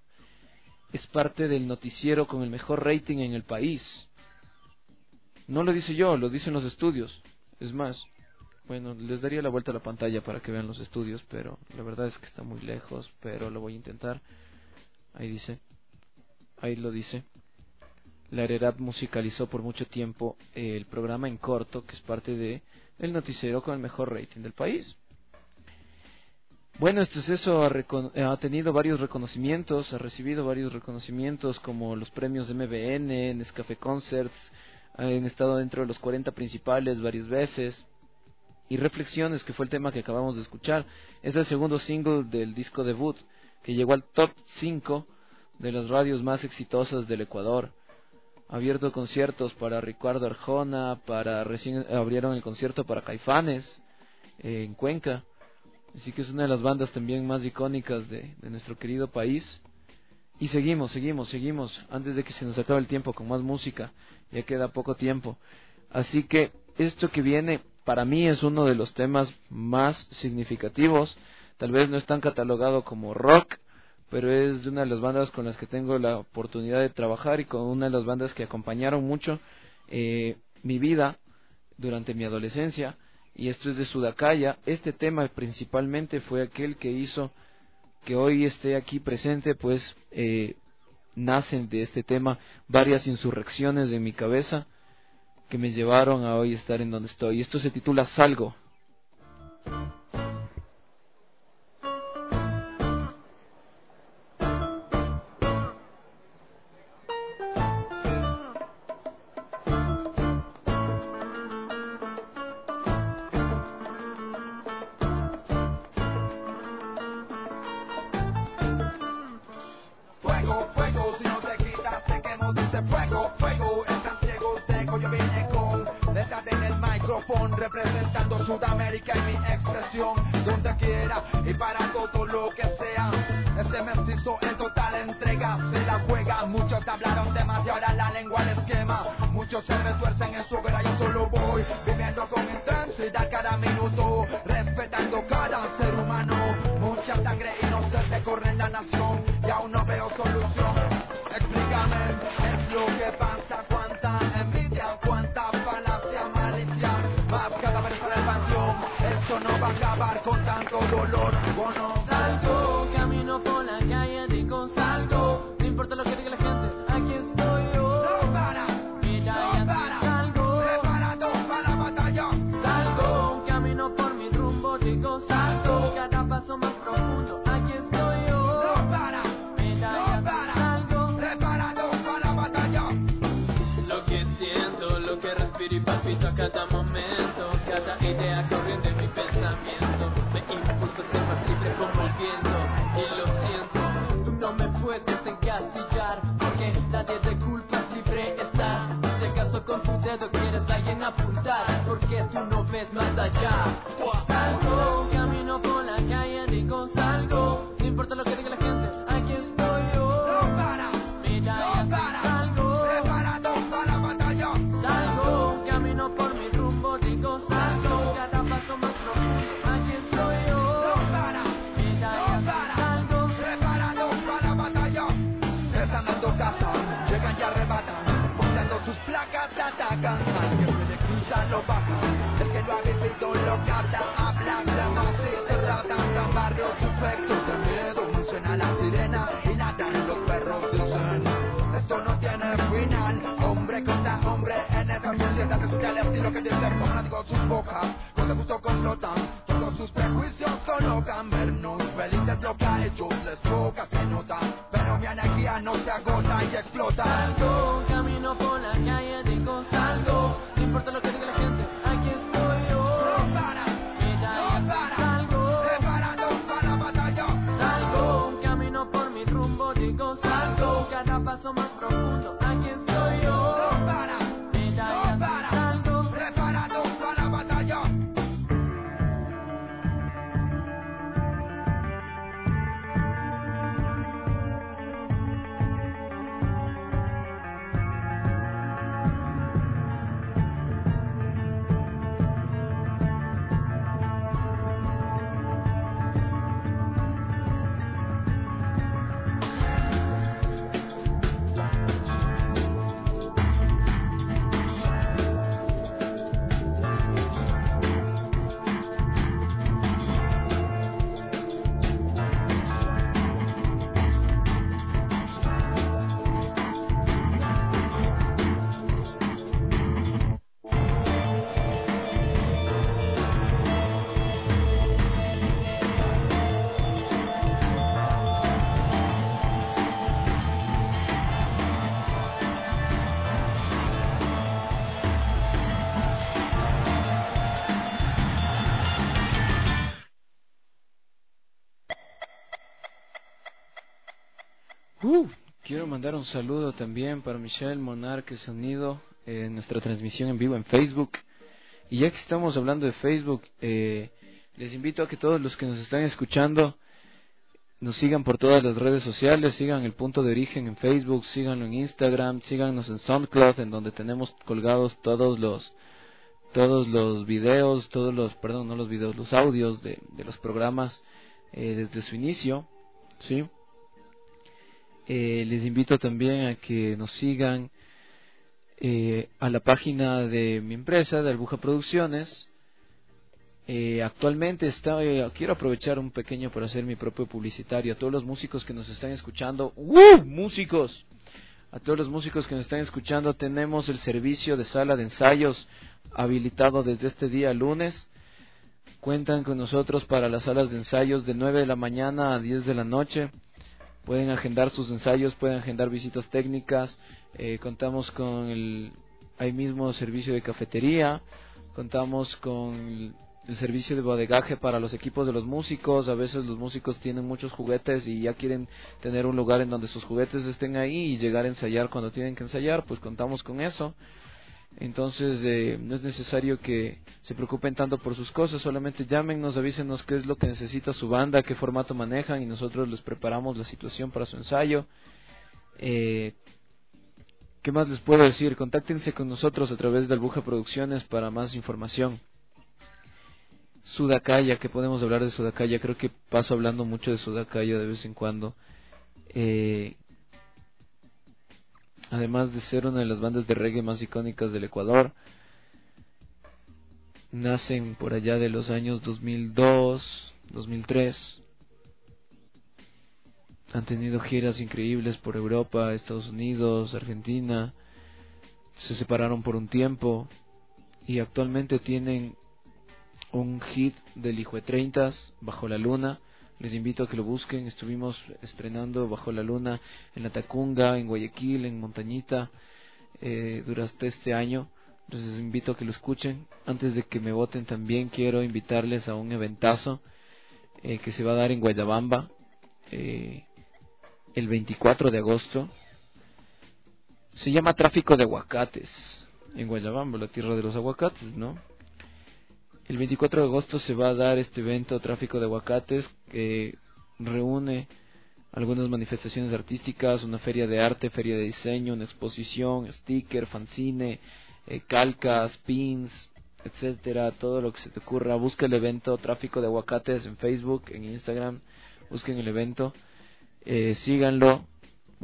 es parte del noticiero con el mejor rating en el país. No lo dice yo, lo dicen los estudios. Es más, bueno, les daría la vuelta a la pantalla para que vean los estudios, pero la verdad es que está muy lejos, pero lo voy a intentar. Ahí dice, ahí lo dice. La Hererap musicalizó por mucho tiempo eh, el programa En Corto, que es parte de el noticiero con el mejor rating del país. Bueno, este suceso ha, ha tenido varios reconocimientos, ha recibido varios reconocimientos como los premios de M B N, Nescafé Concerts, han estado dentro de los cuarenta principales varias veces. Y Reflexiones, que fue el tema que acabamos de escuchar, es el segundo single del disco debut, que llegó al top cinco de las radios más exitosas del Ecuador. Ha abierto conciertos para Ricardo Arjona, para recién abrieron el concierto para Caifanes eh, en Cuenca. Así que es una de las bandas también más icónicas de, de nuestro querido país. Y seguimos, seguimos, seguimos, antes de que se nos acabe el tiempo con más música. Ya queda poco tiempo. Así que esto que viene para mí es uno de los temas más significativos. Tal vez no es tan catalogado como rock, pero es de una de las bandas con las que tengo la oportunidad de trabajar y con una de las bandas que acompañaron mucho eh, mi vida durante mi adolescencia. Y esto es de Sudacaya. Este tema principalmente fue aquel que hizo que hoy esté aquí presente, pues eh, nacen de este tema varias insurrecciones de mi cabeza que me llevaron a hoy estar en donde estoy. Esto se titula Salgo. Representando Sudamérica y mi expresión donde quiera y para todo lo que sea. Este mestizo en total entrega se la juega. Muchos hablaron de más y ahora la lengua les quema. Muchos se retuercen en su vera, yo solo voy viviendo con intensidad cada minuto, respetando cada ser humano. Mucha sangre inocente corre en la nación y aún no veo solución. Explícame, ¿qué es lo que pasa? Cuánta envidia, cuánta falacia, malicia, más cadáveres para el panteón. Esto no va a acabar con tanto dolor. Bueno, salgo, camino por la calle, digo salgo. No importa lo que diga la gente, aquí estoy yo. No para, Mira, no para, salgo, preparado para la batalla. Salgo, camino por mi rumbo, digo salgo. Cada paso más profundo, aquí estoy yo. No para, Mira, no para, salgo, preparado para la batalla. lo que siento, lo que respiro y palpito a cada momento. Cada idea corriendo en mi pensamiento me impulsa a ser más libre como el viento. Y lo siento, tú no me puedes encasillar, porque nadie te culpa, es libre estar. Si acaso con tu dedo quieres a alguien apuntar, porque tú no ves más allá. Salgo, camino por la calle, digo salgo. No importa lo que diga la gente, aquí estoy yo. No para, Mira, no para, salgo, preparado para la batalla. salgo, camino por mi rumbo, digo salgo, cada paso más profundo. te atacan, al que se le cruza lo bajan, el que lo ha vivido lo capta, hablan de más y te ratan, tan barrios efectos de miedo, suena la sirena y ladran los perros dicen, esto no tiene final, hombre contra hombre en esta sociedad es un estilo que dice como fanáticos sus bocas, con de gusto complotan, todos sus prejuicios colocan, vernos felices lo que a ellos les choca, se nota, pero mi energía no se agota y explota. Salgo, camino por la calle, digo salgo, no importa lo que diga la gente, aquí estoy yo. No para, Mira, no para, salgo, preparados para la batalla. salgo, camino por mi rumbo, digo salgo, cada paso más profundo, aquí estoy yo. No para, Mira, no para, salgo, preparados para la batalla. Uh, quiero mandar un saludo también para Michelle Monar que se ha unido en nuestra transmisión en vivo en Facebook. Y ya que estamos hablando de Facebook, eh, les invito a que todos los que nos están escuchando nos sigan por todas las redes sociales, sigan El Punto de Origen en Facebook, síganlo en Instagram, síganos en SoundCloud, en donde tenemos colgados todos los todos los videos, todos los, perdón, no los videos, los audios de, de los programas eh, desde su inicio, ¿sí? Eh, les invito también a que nos sigan eh, a la página de mi empresa, de Albuja Producciones. Eh, actualmente está, eh, quiero aprovechar un pequeño para hacer mi propio publicitario a todos los músicos que nos están escuchando. ¡Uh! ¡Músicos! A todos los músicos que nos están escuchando, tenemos el servicio de sala de ensayos habilitado desde este día lunes. Cuentan con nosotros para las salas de ensayos de nueve de la mañana a diez de la noche. Pueden agendar sus ensayos, pueden agendar visitas técnicas. Eh, contamos con el ahí mismo servicio de cafetería. Contamos con el, el servicio de bodegaje para los equipos de los músicos. A veces los músicos tienen muchos juguetes y ya quieren tener un lugar en donde sus juguetes estén ahí y llegar a ensayar cuando tienen que ensayar, pues contamos con eso. Entonces eh, no es necesario que se preocupen tanto por sus cosas, solamente llámenos, avísenos qué es lo que necesita su banda, qué formato manejan y nosotros les preparamos la situación para su ensayo. Eh, ¿Qué más les puedo decir? Contáctense con nosotros a través de Albuja Producciones para más información. Sudacaya, que podemos hablar de Sudacaya, creo que paso hablando mucho de Sudacaya de vez en cuando. Eh... Además de ser una de las bandas de reggae más icónicas del Ecuador, nacen por allá de los años dos mil dos, dos mil tres. Han tenido giras increíbles por Europa, Estados Unidos, Argentina. Se separaron por un tiempo y actualmente tienen un hit del Hijo de Treintas, Bajo la Luna. Les invito a que lo busquen. Estuvimos estrenando Bajo la Luna en La Tacunga, en Guayaquil, en Montañita eh, durante este año. Les invito a que lo escuchen. Antes de que me voten también quiero invitarles a un eventazo eh, que se va a dar en Guayabamba eh, el veinticuatro de agosto. Se llama Tráfico de Aguacates en Guayabamba, la tierra de los aguacates, ¿no? El veinticuatro de agosto se va a dar este evento Tráfico de Aguacates, que reúne algunas manifestaciones artísticas, una feria de arte, feria de diseño, una exposición, sticker, fanzine, eh, calcas, pins, etcétera, todo lo que se te ocurra. Busca el evento Tráfico de Aguacates en Facebook, en Instagram, busquen el evento, eh, síganlo,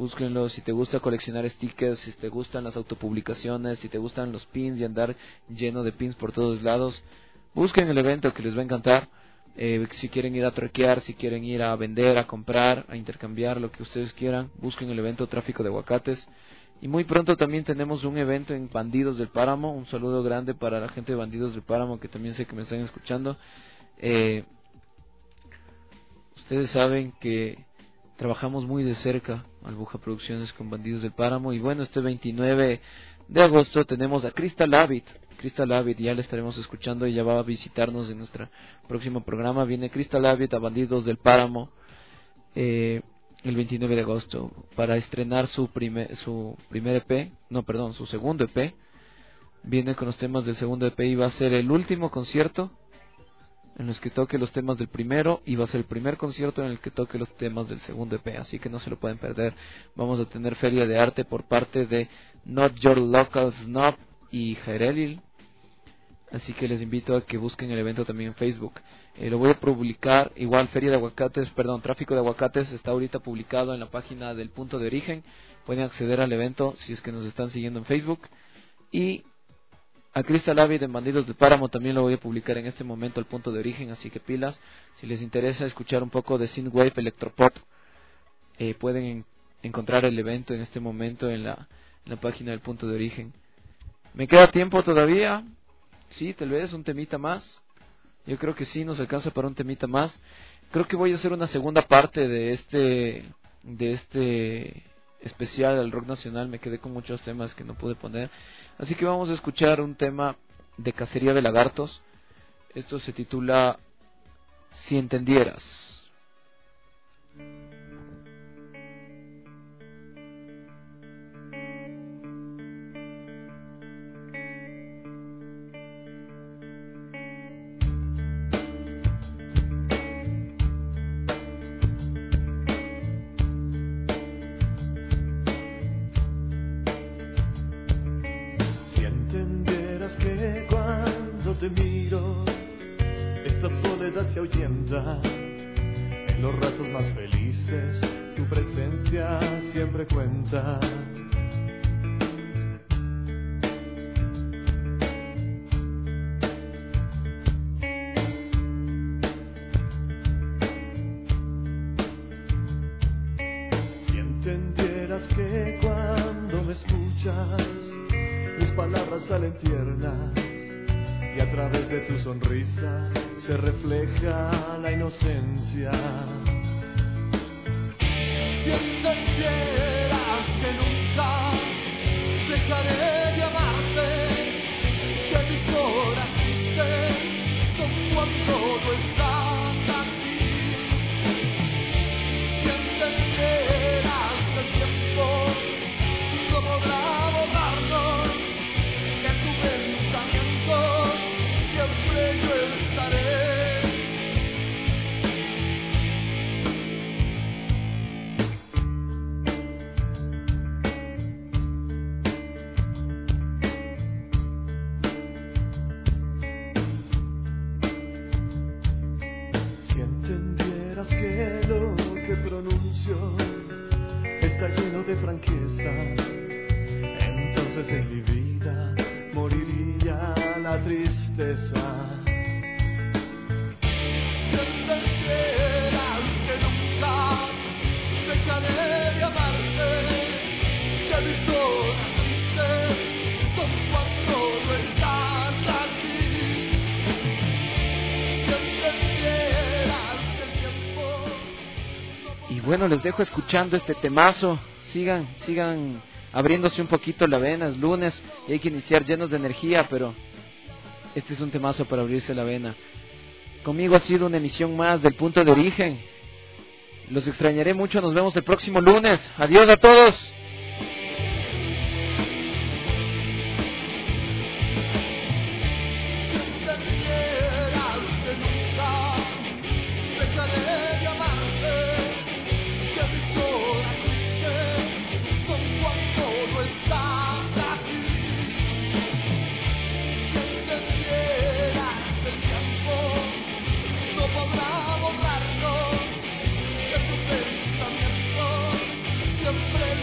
búsquenlo. Si te gusta coleccionar stickers, si te gustan las autopublicaciones, si te gustan los pins y andar lleno de pins por todos lados, busquen el evento que les va a encantar. Eh, si quieren ir a truquear, si quieren ir a vender, a comprar, a intercambiar, lo que ustedes quieran, busquen el evento Tráfico de Aguacates. Y muy pronto también tenemos un evento en Bandidos del Páramo. Un saludo grande para la gente de Bandidos del Páramo, que también sé que me están escuchando. Eh, ustedes saben que trabajamos muy de cerca Albuja Producciones con Bandidos del Páramo. Y bueno, este veintinueve de agosto tenemos a Crystal Avid. Crystal Avid, ya le estaremos escuchando, y ya va a visitarnos en nuestro próximo programa. Viene Crystal Avid a Bandidos del Páramo eh, el veintinueve de agosto para estrenar su primer, su primer E P, no, perdón, su segundo E P. Viene con los temas del segundo E P y va a ser el último concierto en los que toque los temas del primero, y va a ser el primer concierto en el que toque los temas del segundo E P, así que no se lo pueden perder. Vamos a tener feria de arte por parte de Not Your Local Snob y Jerelil, así que les invito a que busquen el evento también en Facebook. Eh, lo voy a publicar, igual Feria de Aguacates, perdón, Tráfico de Aguacates está ahorita publicado en la página del Punto de Origen. Pueden acceder al evento si es que nos están siguiendo en Facebook. Y a Crystal Avid en Bandidos del Páramo también lo voy a publicar en este momento al Punto de Origen, así que pilas. Si les interesa escuchar un poco de synthwave, electropop, eh, pueden en, encontrar el evento en este momento en la, en la página del Punto de Origen. ¿Me queda tiempo todavía? Sí, tal vez un temita más. Yo creo que sí, nos alcanza para un temita más. Creo que voy a hacer una segunda parte de este de este especial al rock nacional. Me quedé con muchos temas que no pude poner, así que vamos a escuchar un tema de Cacería de Lagartos. Esto se titula Si Entendieras. Te miro, esta soledad se ahuyenta. En los ratos más felices, tu presencia siempre cuenta. Si entendieras que cuando me escuchas, mis palabras salen tiernas, y a través de tu sonrisa se refleja la inocencia. Si entendieras que nunca dejaré de amarte, que mi corazón triste con cuando no estás aquí. Si entendieras que el tiempo no podrá borrarnos, que tu pensamiento siempre yo estaré. Si entendieras que lo que pronuncio está lleno de franqueza, entonces en mi vida moriría la tristeza. Si entendieras que nunca dejaré de amarte, que mi corazón triste con cuando no estás aquí. Si entendieras que el tiempo no. Y bueno, les dejo escuchando este temazo. Sigan, sigan abriéndose un poquito la vena. Es lunes y hay que iniciar llenos de energía, pero este es un temazo para abrirse la vena. Conmigo ha sido una emisión más del Punto de Origen. Los extrañaré mucho, nos vemos el próximo lunes. Adiós a todos. Siempre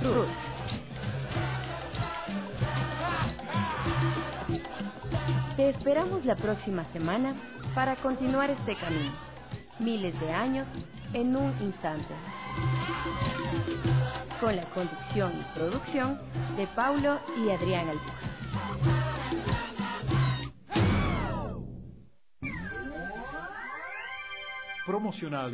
Fruit. Te esperamos la próxima semana para continuar este camino. Miles de años en un instante. Con la conducción y producción de Paulo y Adrián Albuja. Promocional